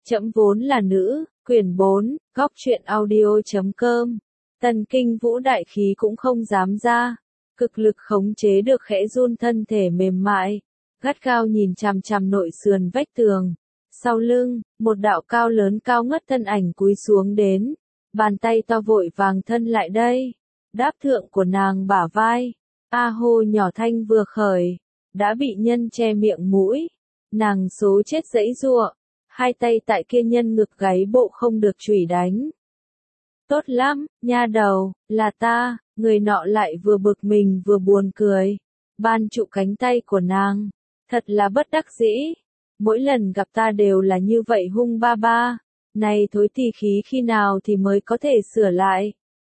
Trẫm vốn là nữ, quyển 4, góc truyện audio.com. Tần Kinh Vũ đại khí cũng không dám ra, cực lực khống chế được khẽ run thân thể mềm mại, gắt gao nhìn chằm chằm nội sườn vách tường. Sau lưng, một đạo cao lớn cao ngất thân ảnh cúi xuống đến, bàn tay to vội vàng thân lại đây, đáp thượng của nàng bả vai. A hô nhỏ thanh vừa khởi, đã bị nhân che miệng mũi, nàng số chết giãy giụa, hai tay tại kia nhân ngực gáy bộ không được chủy đánh. Tốt lắm, nha đầu, là ta, người nọ lại vừa bực mình vừa buồn cười, ban trụ cánh tay của nàng, thật là bất đắc dĩ, mỗi lần gặp ta đều là như vậy hung ba ba, này thối tì khí khi nào thì mới có thể sửa lại.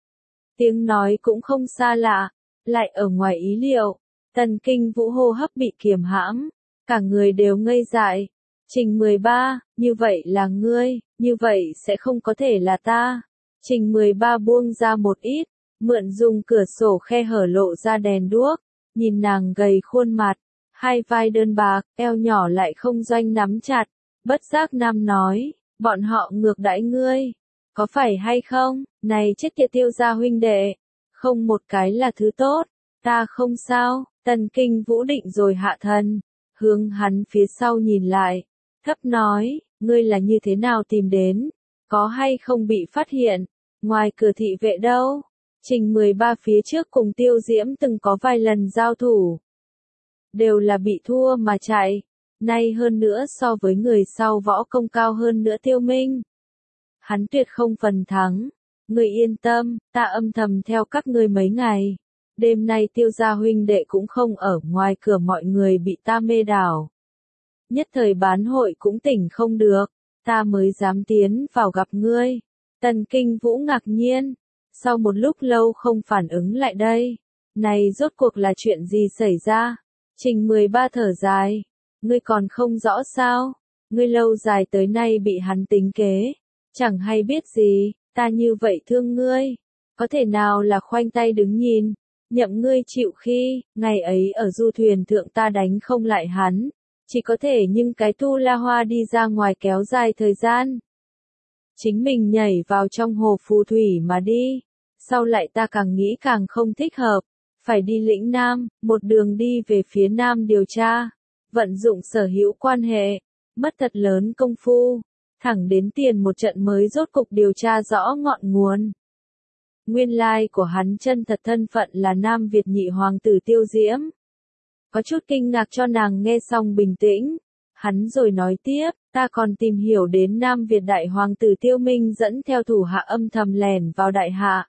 Tiếng nói cũng không xa lạ, lại ở ngoài ý liệu, Tần Kinh Vũ hô hấp bị kiềm hãm, cả người đều ngây dại. Trình 13, như vậy là ngươi, như vậy sẽ không có thể là ta. Trình 13 buông ra một ít, mượn dùng cửa sổ khe hở lộ ra đèn đuốc, nhìn nàng gầy khuôn mặt, hai vai đơn bạc, eo nhỏ lại không doanh nắm chặt, bất giác nam nói, bọn họ ngược đãi ngươi, có phải hay không, này chết tiệt Tiêu gia huynh đệ, không một cái là thứ tốt, ta không sao. Tần Kinh Vũ định rồi hạ thân, hướng hắn phía sau nhìn lại, thấp nói, ngươi là như thế nào tìm đến, có hay không bị phát hiện, ngoài cửa thị vệ đâu. Trình 13 phía trước cùng Tiêu Diễm từng có vài lần giao thủ, đều là bị thua mà chạy, nay hơn nữa so với người sau võ công cao hơn nữa Tiêu Minh, hắn tuyệt không phần thắng. Ngươi yên tâm, ta âm thầm theo các ngươi mấy ngày, đêm nay Tiêu gia huynh đệ cũng không ở, ngoài cửa mọi người bị ta mê đảo. Nhất thời bán hội cũng tỉnh không được, ta mới dám tiến vào gặp ngươi. Tần Kinh Vũ ngạc nhiên, sau một lúc lâu không phản ứng lại đây, này rốt cuộc là chuyện gì xảy ra? Trình 13 thở dài, ngươi còn không rõ sao, ngươi lâu dài tới nay bị hắn tính kế, chẳng hay biết gì, ta như vậy thương ngươi, có thể nào là khoanh tay đứng nhìn, nhậm ngươi chịu khi, ngày ấy ở du thuyền thượng ta đánh không lại hắn, chỉ có thể nhưng cái tu la hoa đi ra ngoài kéo dài thời gian. Chính mình nhảy vào trong hồ phù thủy mà đi, sau lại ta càng nghĩ càng không thích hợp, phải đi lĩnh Nam, một đường đi về phía Nam điều tra, vận dụng sở hữu quan hệ, mất thật lớn công phu, thẳng đến tiền một trận mới rốt cục điều tra rõ ngọn nguồn. Nguyên lai của hắn chân thật thân phận là Nam Việt nhị hoàng tử Tiêu Diễm. Có chút kinh ngạc cho nàng nghe xong bình tĩnh, hắn rồi nói tiếp, ta còn tìm hiểu đến Nam Việt đại hoàng tử Tiêu Minh dẫn theo thủ hạ âm thầm lẻn vào đại hạ.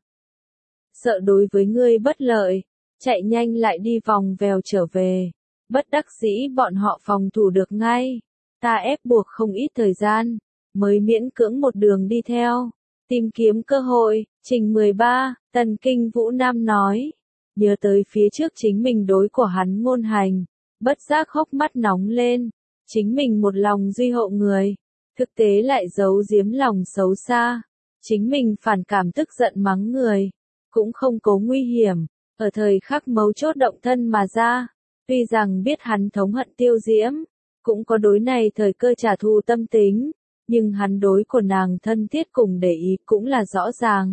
Sợ đối với ngươi bất lợi, chạy nhanh lại đi vòng vèo trở về, bất đắc dĩ bọn họ phòng thủ được ngay, ta ép buộc không ít thời gian, mới miễn cưỡng một đường đi theo, tìm kiếm cơ hội. Trình 13, Tần Kinh Vũ Nam nói, nhớ tới phía trước chính mình đối của hắn ngôn hành, bất giác hốc mắt nóng lên, chính mình một lòng duy hộ người, thực tế lại giấu giếm lòng xấu xa, chính mình phản cảm tức giận mắng người, cũng không cố nguy hiểm, ở thời khắc mấu chốt động thân mà ra, tuy rằng biết hắn thống hận Tiêu Diễm, cũng có đối này thời cơ trả thù tâm tính, nhưng hắn đối của nàng thân thiết cùng để ý cũng là rõ ràng.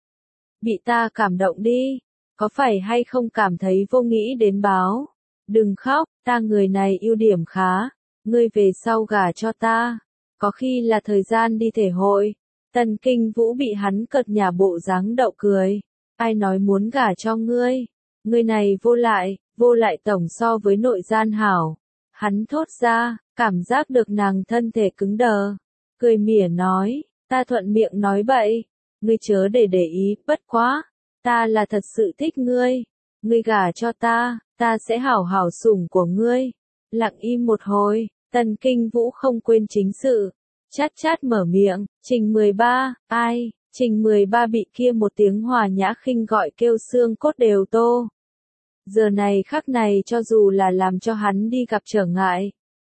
Bị ta cảm động đi, có phải hay không cảm thấy vô nghĩ đến báo? Đừng khóc, ta người này ưu điểm khá, ngươi về sau gả cho ta, có khi là thời gian đi thể hội. Tần Kinh Vũ bị hắn cợt nhả bộ dáng đậu cười, ai nói muốn gả cho ngươi, ngươi này vô lại tổng so với nội gian hảo. Hắn thốt ra, cảm giác được nàng thân thể cứng đờ, cười mỉa nói, ta thuận miệng nói bậy, ngươi chớ để ý, bất quá, ta là thật sự thích ngươi, ngươi gả cho ta, ta sẽ hảo hảo sủng của ngươi. Lặng im một hồi, Tần Kinh Vũ không quên chính sự, chát mở miệng, Trình 13, ai? Trình 13 bị kia một tiếng hòa nhã khinh gọi kêu xương cốt đều tô. Giờ này khắc này cho dù là làm cho hắn đi gặp trở ngại,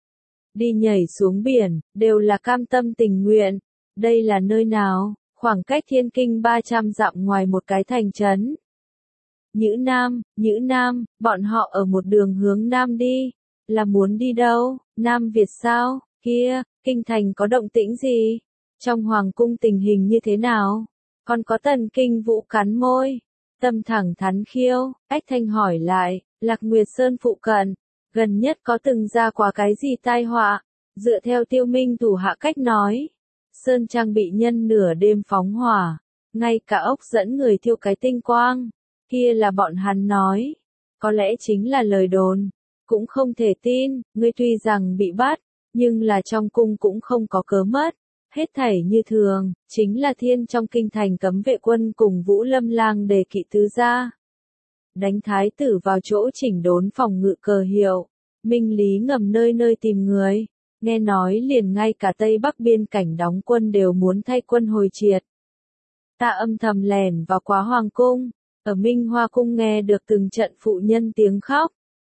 đi nhảy xuống biển, đều là cam tâm tình nguyện. Đây là nơi nào? Khoảng cách Thiên Kinh 300 dặm ngoài một cái thành trấn. Nhữ Nam, bọn họ ở một đường hướng Nam đi. Là muốn đi đâu? Nam Việt sao? Kia, kinh thành có động tĩnh gì? Trong hoàng cung tình hình như thế nào? Còn có Tần Kinh Vũ cắn môi, tâm thẳng thắn khiêu, Ách Thanh hỏi lại, Lạc Nguyệt Sơn phụ cận, gần nhất có từng ra qua cái gì tai họa? Dựa theo Tiêu Minh thủ hạ cách nói, Sơn Trang bị nhân nửa đêm phóng hỏa, ngay cả ốc dẫn người thiêu cái tinh quang, kia là bọn hắn nói, có lẽ chính là lời đồn, cũng không thể tin, ngươi tuy rằng bị bắt, nhưng là trong cung cũng không có cớ mất. Hết thảy như thường, chính là thiên trong kinh thành cấm vệ quân cùng Vũ Lâm Lang đề kỵ tứ gia. Đánh thái tử vào chỗ chỉnh đốn phòng ngự cờ hiệu, minh lý ngầm nơi nơi tìm người, nghe nói liền ngay cả Tây Bắc biên cảnh đóng quân đều muốn thay quân hồi triệt. Ta âm thầm lẻn vào quá hoàng cung, ở Minh Hoa cung nghe được từng trận phụ nhân tiếng khóc.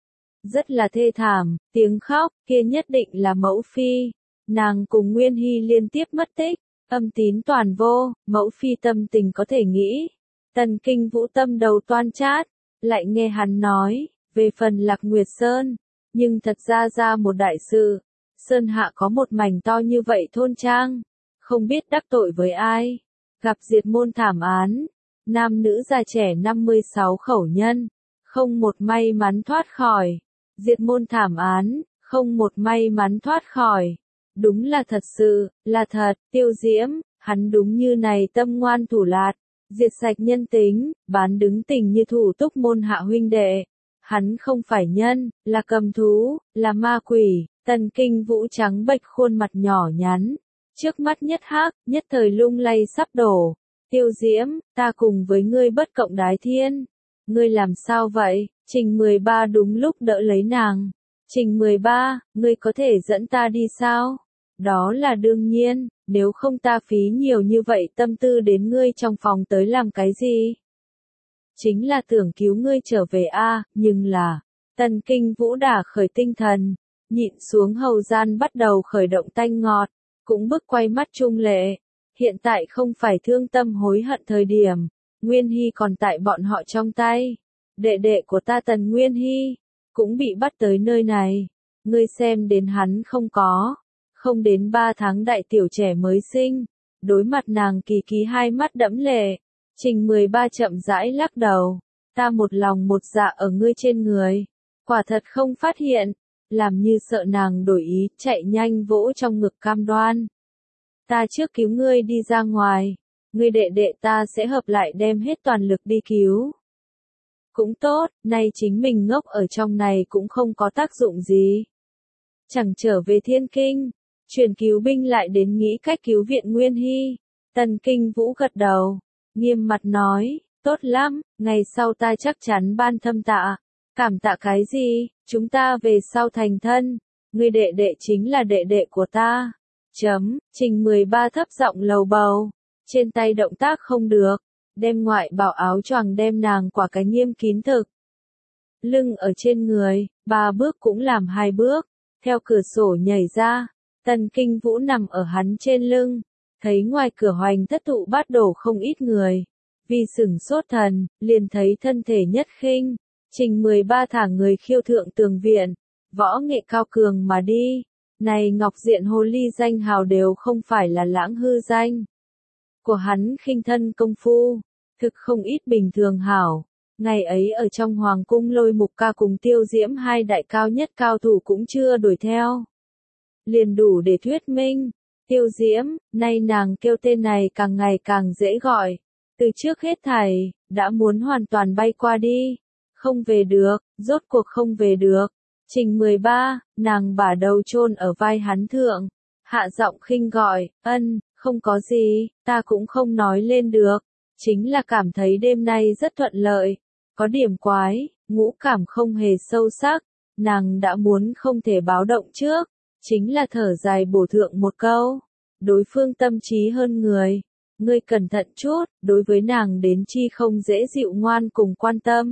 Rất là thê thảm, tiếng khóc kia nhất định là mẫu phi. Nàng cùng Nguyên Hy liên tiếp mất tích, âm tín toàn vô, mẫu phi tâm tình có thể nghĩ. Tần Kinh Vũ tâm đầu toan chát, lại nghe hắn nói, về phần Lạc Nguyệt Sơn, nhưng thật ra một đại sự, Sơn Hạ có một mảnh to như vậy thôn trang, không biết đắc tội với ai, gặp diệt môn thảm án, nam nữ già trẻ 56 khẩu nhân, không một may mắn thoát khỏi, diệt môn thảm án, không một may mắn thoát khỏi. Đúng là thật sự, là thật, Tiêu Diễm, hắn đúng như này tâm ngoan thủ lạt, diệt sạch nhân tính, bán đứng tình như thủ túc môn hạ huynh đệ. Hắn không phải nhân, là cầm thú, là ma quỷ. Tần Kinh Vũ trắng bệch khuôn mặt nhỏ nhắn, trước mắt nhất hắc, nhất thời lung lay sắp đổ. Tiêu Diễm, ta cùng với ngươi bất cộng đái thiên. Ngươi làm sao vậy? Trình 13 đúng lúc đỡ lấy nàng. Trình 13, ngươi có thể dẫn ta đi sao? Đó là đương nhiên, nếu không ta phí nhiều như vậy tâm tư đến ngươi trong phòng tới làm cái gì? Chính là tưởng cứu ngươi trở về nhưng là, Tần Kinh Vũ đả khởi tinh thần, nhịn xuống hầu gian bắt đầu khởi động tanh ngọt, cũng bức quay mắt trung lệ. Hiện tại không phải thương tâm hối hận thời điểm, Nguyên Hy còn tại bọn họ trong tay. Đệ đệ của ta Tần Nguyên Hy, cũng bị bắt tới nơi này. Ngươi xem đến hắn không đến 3 tháng đại tiểu trẻ mới sinh, đối mặt nàng kỳ ký hai mắt đẫm lệ, Trình 13 chậm rãi lắc đầu, ta một lòng một dạ ở ngươi trên người, quả thật không phát hiện, làm như sợ nàng đổi ý, chạy nhanh vỗ trong ngực cam đoan. Ta trước cứu ngươi đi ra ngoài, ngươi đệ đệ ta sẽ hợp lại đem hết toàn lực đi cứu. Cũng tốt, nay chính mình ngốc ở trong này cũng không có tác dụng gì. Chẳng trở về Thiên Kinh. Truyền cứu binh lại đến nghĩ cách cứu viện Nguyên Hy. Tần Kinh Vũ gật đầu, nghiêm mặt nói, tốt lắm, ngày sau ta chắc chắn ban thâm tạ. Cảm tạ cái gì, chúng ta về sau thành thân, ngươi đệ đệ chính là đệ đệ của ta. Trình 13 thấp giọng lầu bầu, trên tay động tác không được, đem ngoại bảo áo choàng đem nàng quả cái nghiêm kín thực. Lưng ở trên người, 3 bước cũng làm 2 bước, theo cửa sổ nhảy ra. Tần Kinh Vũ nằm ở hắn trên lưng, thấy ngoài cửa Hoành Thất Thụ Bát đổ không ít người. Vì sửng sốt thần, liền thấy thân thể nhất khinh, Trình 13 thả người khiêu thượng tường viện, võ nghệ cao cường mà đi. Này Ngọc Diện Hồ Ly danh hào đều không phải là lãng hư danh. Của hắn khinh thân công phu, thực không ít bình thường hảo. Ngày ấy ở trong Hoàng cung Lôi Mục Ca cùng Tiêu Diễm hai đại cao nhất cao thủ cũng chưa đuổi theo. Liền đủ để thuyết minh, Tiêu Diễm, nay nàng kêu tên này càng ngày càng dễ gọi, từ trước hết thảy, đã muốn hoàn toàn bay qua đi, không về được, rốt cuộc không về được. Trình 13, nàng bả đầu chôn ở vai hắn thượng, hạ giọng khinh gọi, không có gì, ta cũng không nói lên được, chính là cảm thấy đêm nay rất thuận lợi, có điểm quái, ngũ cảm không hề sâu sắc, nàng đã muốn không thể báo động trước. Chính là thở dài bổ thượng một câu, đối phương tâm trí hơn người, ngươi cẩn thận chút, đối với nàng đến chi không dễ dịu ngoan cùng quan tâm.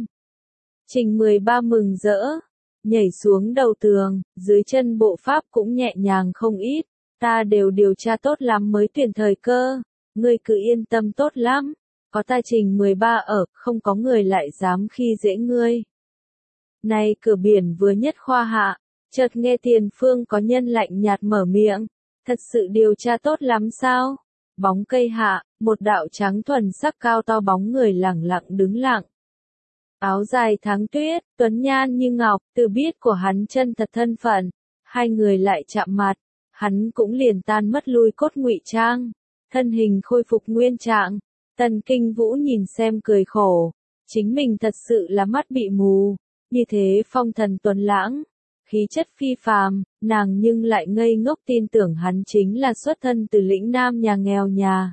Trình 13 mừng rỡ, nhảy xuống đầu tường, dưới chân bộ pháp cũng nhẹ nhàng không ít, ta đều điều tra tốt lắm mới tuyển thời cơ, ngươi cứ yên tâm tốt lắm, có ta Trình 13 ở, không có người lại dám khi dễ ngươi. Này cửa biển vừa nhất khoa hạ. Chợt nghe tiền phương có nhân lạnh nhạt mở miệng, thật sự điều tra tốt lắm sao? Bóng cây hạ, một đạo trắng thuần sắc cao to bóng người lẳng lặng đứng lặng. Áo dài tháng tuyết, tuấn nhan như ngọc, từ biết của hắn chân thật thân phận, hai người lại chạm mặt, hắn cũng liền tan mất lui cốt ngụy trang, thân hình khôi phục nguyên trạng. Tần Kinh Vũ nhìn xem cười khổ, chính mình thật sự là mắt bị mù, như thế phong thần tuấn lãng, khí chất phi phàm, nàng nhưng lại ngây ngốc tin tưởng hắn chính là xuất thân từ lĩnh nam nhà nghèo nhà.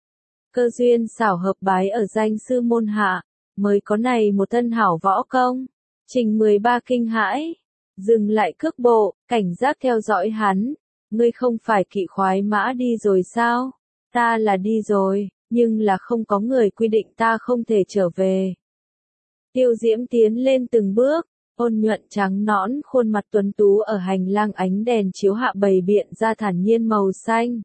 Cơ duyên xảo hợp bái ở danh sư môn hạ, mới có này một thân hảo võ công. Trình 13 kinh hãi, dừng lại cước bộ, cảnh giác theo dõi hắn. Ngươi không phải kỵ khoái mã đi rồi sao? Ta là đi rồi, nhưng là không có người quy định ta không thể trở về. Tiêu Diễm tiến lên từng bước, ôn nhuận trắng nõn khuôn mặt tuấn tú ở hành lang ánh đèn chiếu hạ bày biện ra thản nhiên màu xanh.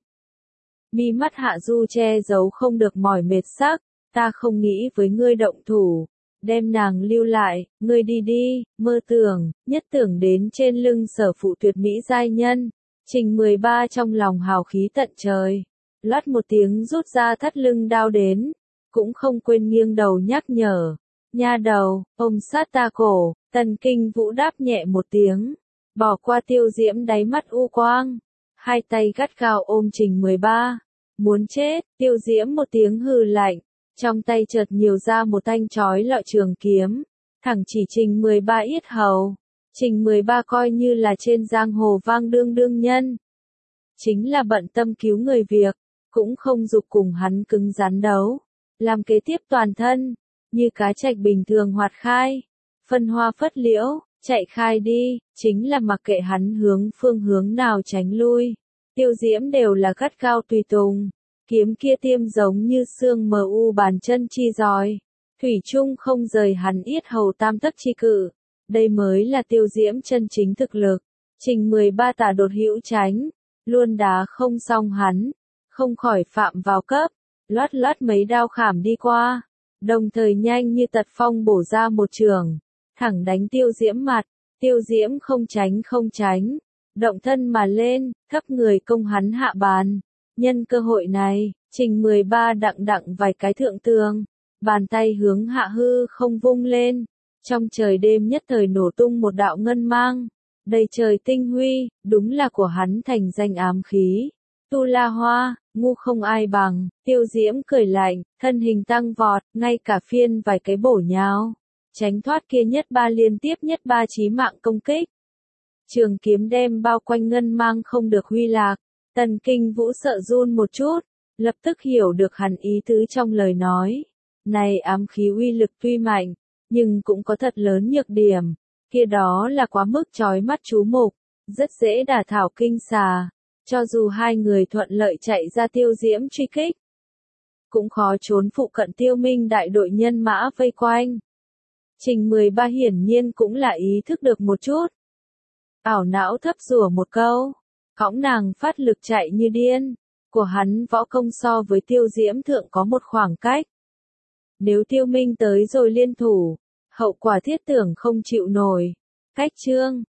Mi mắt hạ du che giấu không được mỏi mệt sắc, ta không nghĩ với ngươi động thủ, đem nàng lưu lại, ngươi đi đi, mơ tưởng, nhất tưởng đến trên lưng sở phụ tuyệt mỹ giai nhân. Trình 13 trong lòng hào khí tận trời, loát một tiếng rút ra thắt lưng đao đến, cũng không quên nghiêng đầu nhắc nhở. Nha đầu, ôm sát ta cổ. Tần Kinh Vũ đáp nhẹ một tiếng, bỏ qua Tiêu Diễm đáy mắt u quang, hai tay gắt gao ôm Trình 13. Muốn chết, Tiêu Diễm một tiếng hừ lạnh, trong tay chợt nhiều ra một thanh chói lọi trường kiếm, thẳng chỉ Trình 13 yết hầu. Trình 13 coi như là trên giang hồ vang đương nhân. Chính là bận tâm cứu người việc, cũng không dục cùng hắn cứng rắn đấu. Làm kế tiếp toàn thân, như cá trạch bình thường hoạt khai. Phân hoa phất liễu, chạy khai đi, chính là mặc kệ hắn phương hướng nào tránh lui. Tiêu Diễm đều là gắt gao tùy tùng. Kiếm kia tiêm giống như xương mờ u bàn chân chi giòi. Thủy chung không rời hắn yết hầu tam tấc chi cự. Đây mới là Tiêu Diễm chân chính thực lực. Trình 13 tả đột hữu tránh, luôn đá không xong hắn, không khỏi phạm vào cấp, loát mấy đao khảm đi qua, đồng thời nhanh như tật phong bổ ra một trường, thẳng đánh Tiêu Diễm mặt. Tiêu Diễm không tránh, động thân mà lên, thấp người công hắn hạ bàn. Nhân cơ hội này, Trình 13 đặng vài cái thượng tường, bàn tay hướng hạ hư không vung lên. Trong trời đêm nhất thời nổ tung một đạo ngân mang, đầy trời tinh huy, đúng là của hắn thành danh ám khí. Tu La Hoa, ngu không ai bằng. Tiêu Diễm cười lạnh, thân hình tăng vọt, ngay cả phiên vài cái bổ nhào, tránh thoát kia nhất ba chí mạng công kích. Trường kiếm đem bao quanh ngân mang không được huy lạc. Tần Kinh Vũ sợ run một chút, lập tức hiểu được hắn ý tứ trong lời nói. Này ám khí uy lực tuy mạnh, nhưng cũng có thật lớn nhược điểm, kia đó là quá mức chói mắt chú mục, rất dễ đả thảo kinh xà. Cho dù hai người thuận lợi chạy ra Tiêu Diễm truy kích, cũng khó trốn phụ cận Tiêu Minh đại đội nhân mã vây quanh. Trình 13 hiển nhiên cũng là ý thức được một chút. Ảo não thấp rủa một câu, cõng nàng phát lực chạy như điên, của hắn võ công so với Tiêu Diễm thượng có một khoảng cách. Nếu Tiêu Minh tới rồi liên thủ, hậu quả thiết tưởng không chịu nổi. Cách chương